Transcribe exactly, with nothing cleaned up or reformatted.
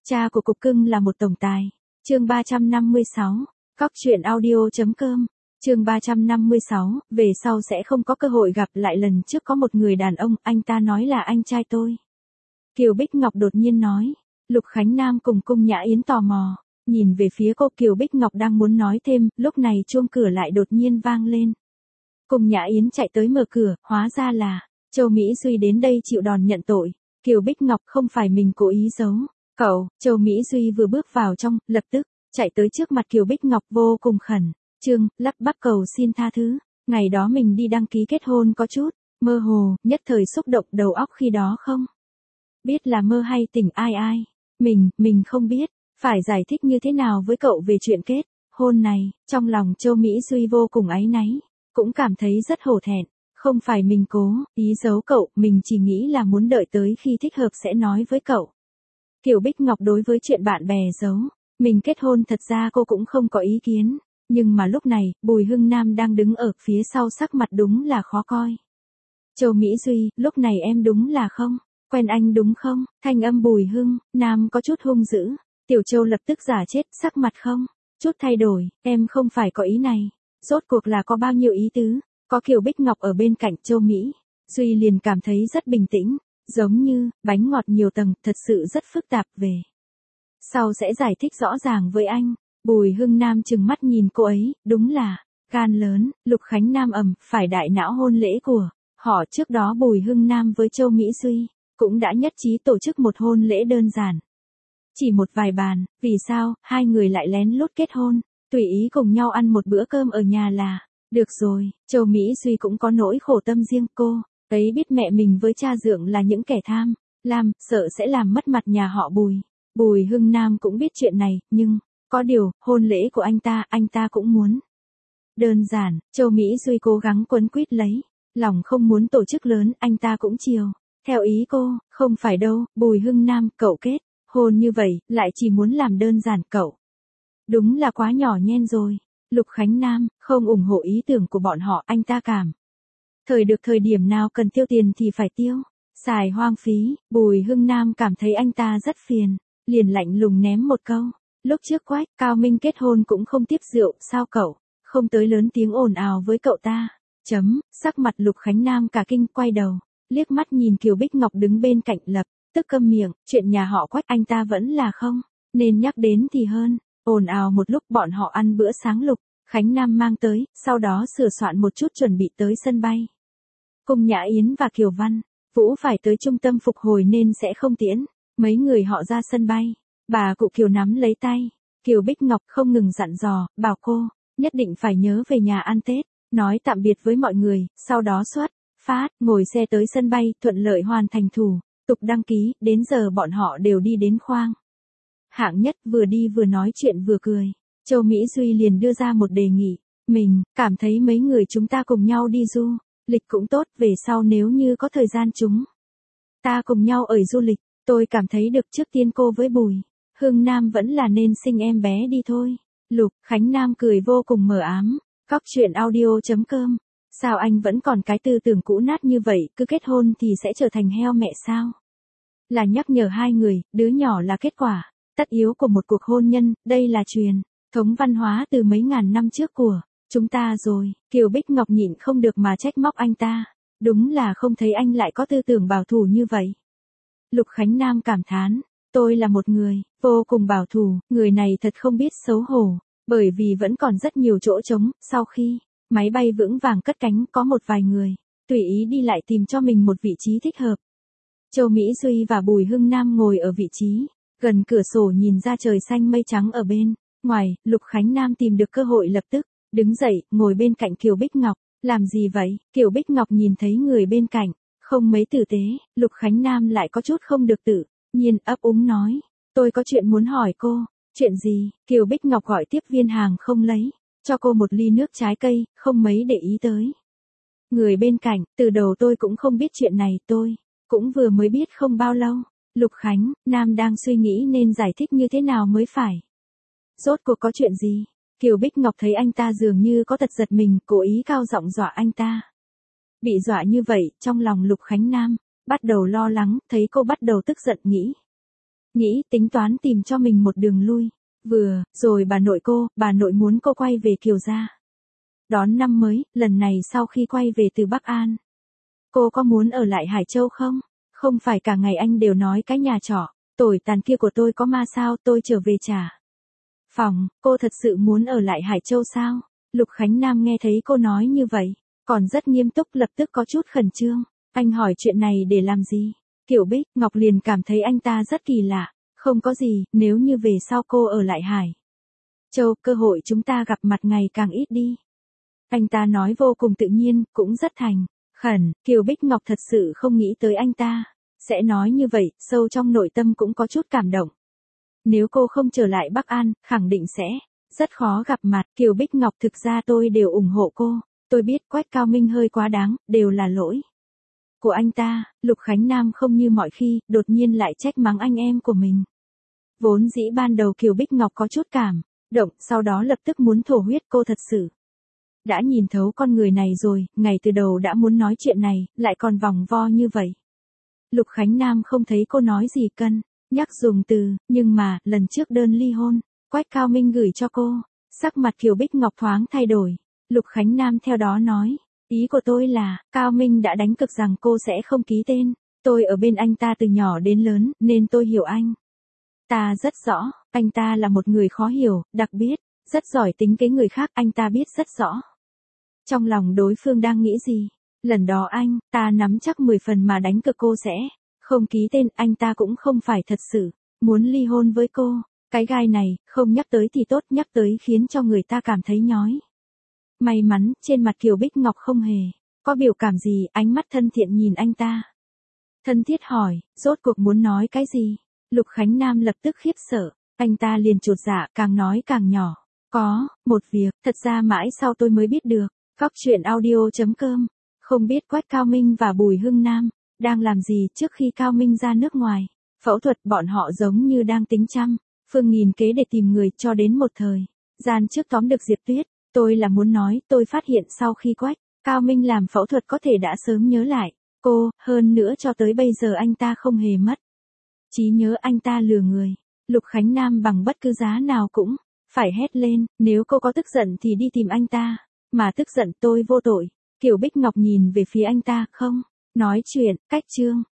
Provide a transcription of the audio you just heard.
Cha của cục cưng là một tổng tài. Chương ba trăm năm mươi sáu. Cóc truyện audio chấm com. Chương ba trăm năm mươi sáu, về sau sẽ không có cơ hội gặp lại. Lần trước có một người đàn ông, anh ta nói là anh trai tôi. Kiều Bích Ngọc đột nhiên nói. Lục Khánh Nam cùng Cung Nhã Yến tò mò, nhìn về phía cô. Kiều Bích Ngọc đang muốn nói thêm, lúc này chuông cửa lại đột nhiên vang lên. Cung Nhã Yến chạy tới mở cửa, hóa ra là Châu Mỹ Duy đến đây chịu đòn nhận tội. Kiều Bích Ngọc, không phải mình cố ý giấu. Cậu, Châu Mỹ Duy vừa bước vào trong, lập tức chạy tới trước mặt Kiều Bích Ngọc vô cùng khẩn trương, lắp bắp cầu xin tha thứ. Ngày đó mình đi đăng ký kết hôn có chút mơ hồ, nhất thời xúc động đầu óc khi đó không biết là mơ hay tỉnh. Ai ai, mình, mình không biết phải giải thích như thế nào với cậu về chuyện kết hôn này. Trong lòng Châu Mỹ Duy vô cùng áy náy, cũng cảm thấy rất hổ thẹn. Không phải mình cố ý giấu cậu, mình chỉ nghĩ là muốn đợi tới khi thích hợp sẽ nói với cậu. Kiều Bích Ngọc đối với chuyện bạn bè giấu mình kết hôn thật ra cô cũng không có ý kiến, nhưng mà lúc này, Bùi Hưng Nam đang đứng ở phía sau, sắc mặt đúng là khó coi. Châu Mỹ Duy, lúc này em đúng là không quen anh đúng không? Thanh âm Bùi Hưng Nam có chút hung dữ. Tiểu Châu lập tức giả chết, sắc mặt không chút thay đổi, em không phải có ý này. Rốt cuộc là có bao nhiêu ý tứ? Có Kiều Bích Ngọc ở bên cạnh, Châu Mỹ Duy liền cảm thấy rất bình tĩnh, giống như bánh ngọt nhiều tầng, thật sự rất phức tạp. Về sau sẽ giải thích rõ ràng với anh. Bùi Hưng Nam trừng mắt nhìn cô ấy, đúng là gan lớn. Lục Khánh Nam ầm phải đại não hôn lễ của họ. Trước đó Bùi Hưng Nam với Châu Mỹ Duy cũng đã nhất trí tổ chức một hôn lễ đơn giản, chỉ một vài bàn. Vì sao hai người lại lén lút kết hôn, tùy ý cùng nhau ăn một bữa cơm ở nhà là được rồi. Châu Mỹ Duy cũng có nỗi khổ tâm riêng. Cô ấy biết mẹ mình với cha dượng là những kẻ tham lam, sợ sẽ làm mất mặt nhà họ Bùi. Bùi Hưng Nam cũng biết chuyện này, nhưng có điều, hôn lễ của anh ta, anh ta cũng muốn đơn giản. Châu Mỹ Duy cố gắng quấn quýt lấy, lòng không muốn tổ chức lớn, anh ta cũng chiều theo ý cô. Không phải đâu, Bùi Hưng Nam, cậu kết hôn như vậy, lại chỉ muốn làm đơn giản, cậu đúng là quá nhỏ nhen rồi. Lục Khánh Nam không ủng hộ ý tưởng của bọn họ, anh ta cảm thời được thời điểm nào cần tiêu tiền thì phải tiêu, xài hoang phí. Bùi Hưng Nam cảm thấy anh ta rất phiền, liền lạnh lùng ném một câu. Lúc trước Quách Cao Minh kết hôn cũng không tiếp rượu, sao cậu không tới lớn tiếng ồn ào với cậu ta? Chấm, sắc mặt Lục Khánh Nam cả kinh, quay đầu, liếc mắt nhìn Kiều Bích Ngọc đứng bên cạnh, lập tức câm miệng. Chuyện nhà họ Quách anh ta vẫn là không nên nhắc đến thì hơn. Ồn ào một lúc, bọn họ ăn bữa sáng Lục Khánh Nam mang tới, sau đó sửa soạn một chút chuẩn bị tới sân bay. Cung Nhã Yến và Kiều Văn Vũ phải tới trung tâm phục hồi nên sẽ không tiễn mấy người họ ra sân bay. Bà cụ Kiều nắm lấy tay Kiều Bích Ngọc, không ngừng dặn dò, bảo cô nhất định phải nhớ về nhà ăn Tết, nói tạm biệt với mọi người, sau đó xuất phát, ngồi xe tới sân bay, thuận lợi hoàn thành thủ tục đăng ký. Đến giờ bọn họ đều đi đến khoang hạng nhất, vừa đi vừa nói chuyện vừa cười. Châu Mỹ Duy liền đưa ra một đề nghị, mình cảm thấy mấy người chúng ta cùng nhau đi du lịch cũng tốt, về sau nếu như có thời gian chúng ta cùng nhau ở du lịch. Tôi cảm thấy được, trước tiên cô với Bùi Hưng Nam vẫn là nên sinh em bé đi thôi. Lục Khánh Nam cười vô cùng mờ ám. Cóc truyện audio chấm com. Sao anh vẫn còn cái tư tưởng cũ nát như vậy, cứ kết hôn thì sẽ trở thành heo mẹ sao? Là nhắc nhở hai người, đứa nhỏ là kết quả tất yếu của một cuộc hôn nhân, đây là truyền thống văn hóa từ mấy ngàn năm trước của chúng ta rồi. Kiều Bích Ngọc nhịn không được mà trách móc anh ta, đúng là không thấy anh lại có tư tưởng bảo thủ như vậy. Lục Khánh Nam cảm thán, tôi là một người vô cùng bảo thủ, người này thật không biết xấu hổ, bởi vì vẫn còn rất nhiều chỗ trống. Sau khi máy bay vững vàng cất cánh, có một vài người tùy ý đi lại tìm cho mình một vị trí thích hợp. Châu Mỹ Duy và Bùi Hưng Nam ngồi ở vị trí gần cửa sổ, nhìn ra trời xanh mây trắng ở bên ngoài. Lục Khánh Nam tìm được cơ hội lập tức đứng dậy, ngồi bên cạnh Kiều Bích Ngọc. Làm gì vậy? Kiều Bích Ngọc nhìn thấy người bên cạnh không mấy tử tế, Lục Khánh Nam lại có chút không được tự nhiên, ấp úng nói, tôi có chuyện muốn hỏi cô. Chuyện gì? Kiều Bích Ngọc gọi tiếp viên hàng không lấy cho cô một ly nước trái cây, không mấy để ý tới người bên cạnh. Từ đầu tôi cũng không biết chuyện này, tôi cũng vừa mới biết không bao lâu. Lục Khánh Nam đang suy nghĩ nên giải thích như thế nào mới phải. Rốt cuộc có chuyện gì? Kiều Bích Ngọc thấy anh ta dường như có tật giật mình, cố ý cao giọng dọa anh ta. Bị dọa như vậy, trong lòng Lục Khánh Nam bắt đầu lo lắng, thấy cô bắt đầu tức giận, nghĩ nghĩ tính toán tìm cho mình một đường lui. Vừa, rồi bà nội cô, bà nội muốn cô quay về Kiều gia. Đón năm mới, lần này sau khi quay về từ Bắc An. Cô có muốn ở lại Hải Châu không? Không phải cả ngày anh đều nói cái nhà trọ, tồi tàn kia của tôi có ma sao, tôi trở về trả phòng, cô thật sự muốn ở lại Hải Châu sao? Lục Khánh Nam nghe thấy cô nói như vậy, còn rất nghiêm túc, lập tức có chút khẩn trương. Anh hỏi chuyện này để làm gì? Kiều Bích Ngọc liền cảm thấy anh ta rất kỳ lạ. Không có gì, nếu như về sau cô ở lại Hải Châu, cơ hội chúng ta gặp mặt ngày càng ít đi. Anh ta nói vô cùng tự nhiên, cũng rất thành khẩn. Kiều Bích Ngọc thật sự không nghĩ tới anh ta sẽ nói như vậy, sâu trong nội tâm cũng có chút cảm động. Nếu cô không trở lại Bắc An, khẳng định sẽ rất khó gặp mặt. Kiều Bích Ngọc thực ra tôi đều ủng hộ cô. Tôi biết Quách Cao Minh hơi quá đáng, đều là lỗi của anh ta. Lục Khánh Nam không như mọi khi, đột nhiên lại trách mắng anh em của mình. Vốn dĩ ban đầu Kiều Bích Ngọc có chút cảm động, sau đó lập tức muốn thổ huyết. Cô thật sự đã nhìn thấu con người này rồi, ngày từ đầu đã muốn nói chuyện này, lại còn vòng vo như vậy. Lục Khánh Nam không thấy cô nói gì cân nhắc dùng từ, nhưng mà, lần trước đơn ly hôn, Quách Cao Minh gửi cho cô, sắc mặt Kiều Bích Ngọc thoáng thay đổi. Lục Khánh Nam theo đó nói, ý của tôi là, Cao Minh đã đánh cược rằng cô sẽ không ký tên. Tôi ở bên anh ta từ nhỏ đến lớn, nên tôi hiểu anh ta rất rõ. Anh ta là một người khó hiểu, đặc biệt, rất giỏi tính kế người khác. Anh ta biết rất rõ trong lòng đối phương đang nghĩ gì. Lần đó anh ta nắm chắc mười phần mà đánh cược cô sẽ không ký tên. Anh ta cũng không phải thật sự muốn ly hôn với cô. Cái gai này, không nhắc tới thì tốt, nhắc tới khiến cho người ta cảm thấy nhói. May mắn, trên mặt Kiều Bích Ngọc không hề có biểu cảm gì, ánh mắt thân thiện nhìn anh ta. Thân thiết hỏi, rốt cuộc muốn nói cái gì? Lục Khánh Nam lập tức khiếp sợ, anh ta liền chột dạ, càng nói càng nhỏ. Có, một việc, thật ra mãi sau tôi mới biết được. Góc truyện audio chấm com. Không biết Quách Cao Minh và Bùi Hưng Nam đang làm gì trước khi Cao Minh ra nước ngoài phẫu thuật. Bọn họ giống như đang tính trăm phương nghìn kế để tìm người, cho đến một thời gian trước tóm được Diệp Tuyết. Tôi là muốn nói, tôi phát hiện sau khi Quách Cao Minh làm phẫu thuật có thể đã sớm nhớ lại cô, hơn nữa cho tới bây giờ anh ta không hề mất trí nhớ. Anh ta lừa người. Lục Khánh Nam bằng bất cứ giá nào cũng phải hét lên, nếu cô có tức giận thì đi tìm anh ta, mà tức giận tôi vô tội. Kiều Bích Ngọc nhìn về phía anh ta, không nói chuyện, cách chương.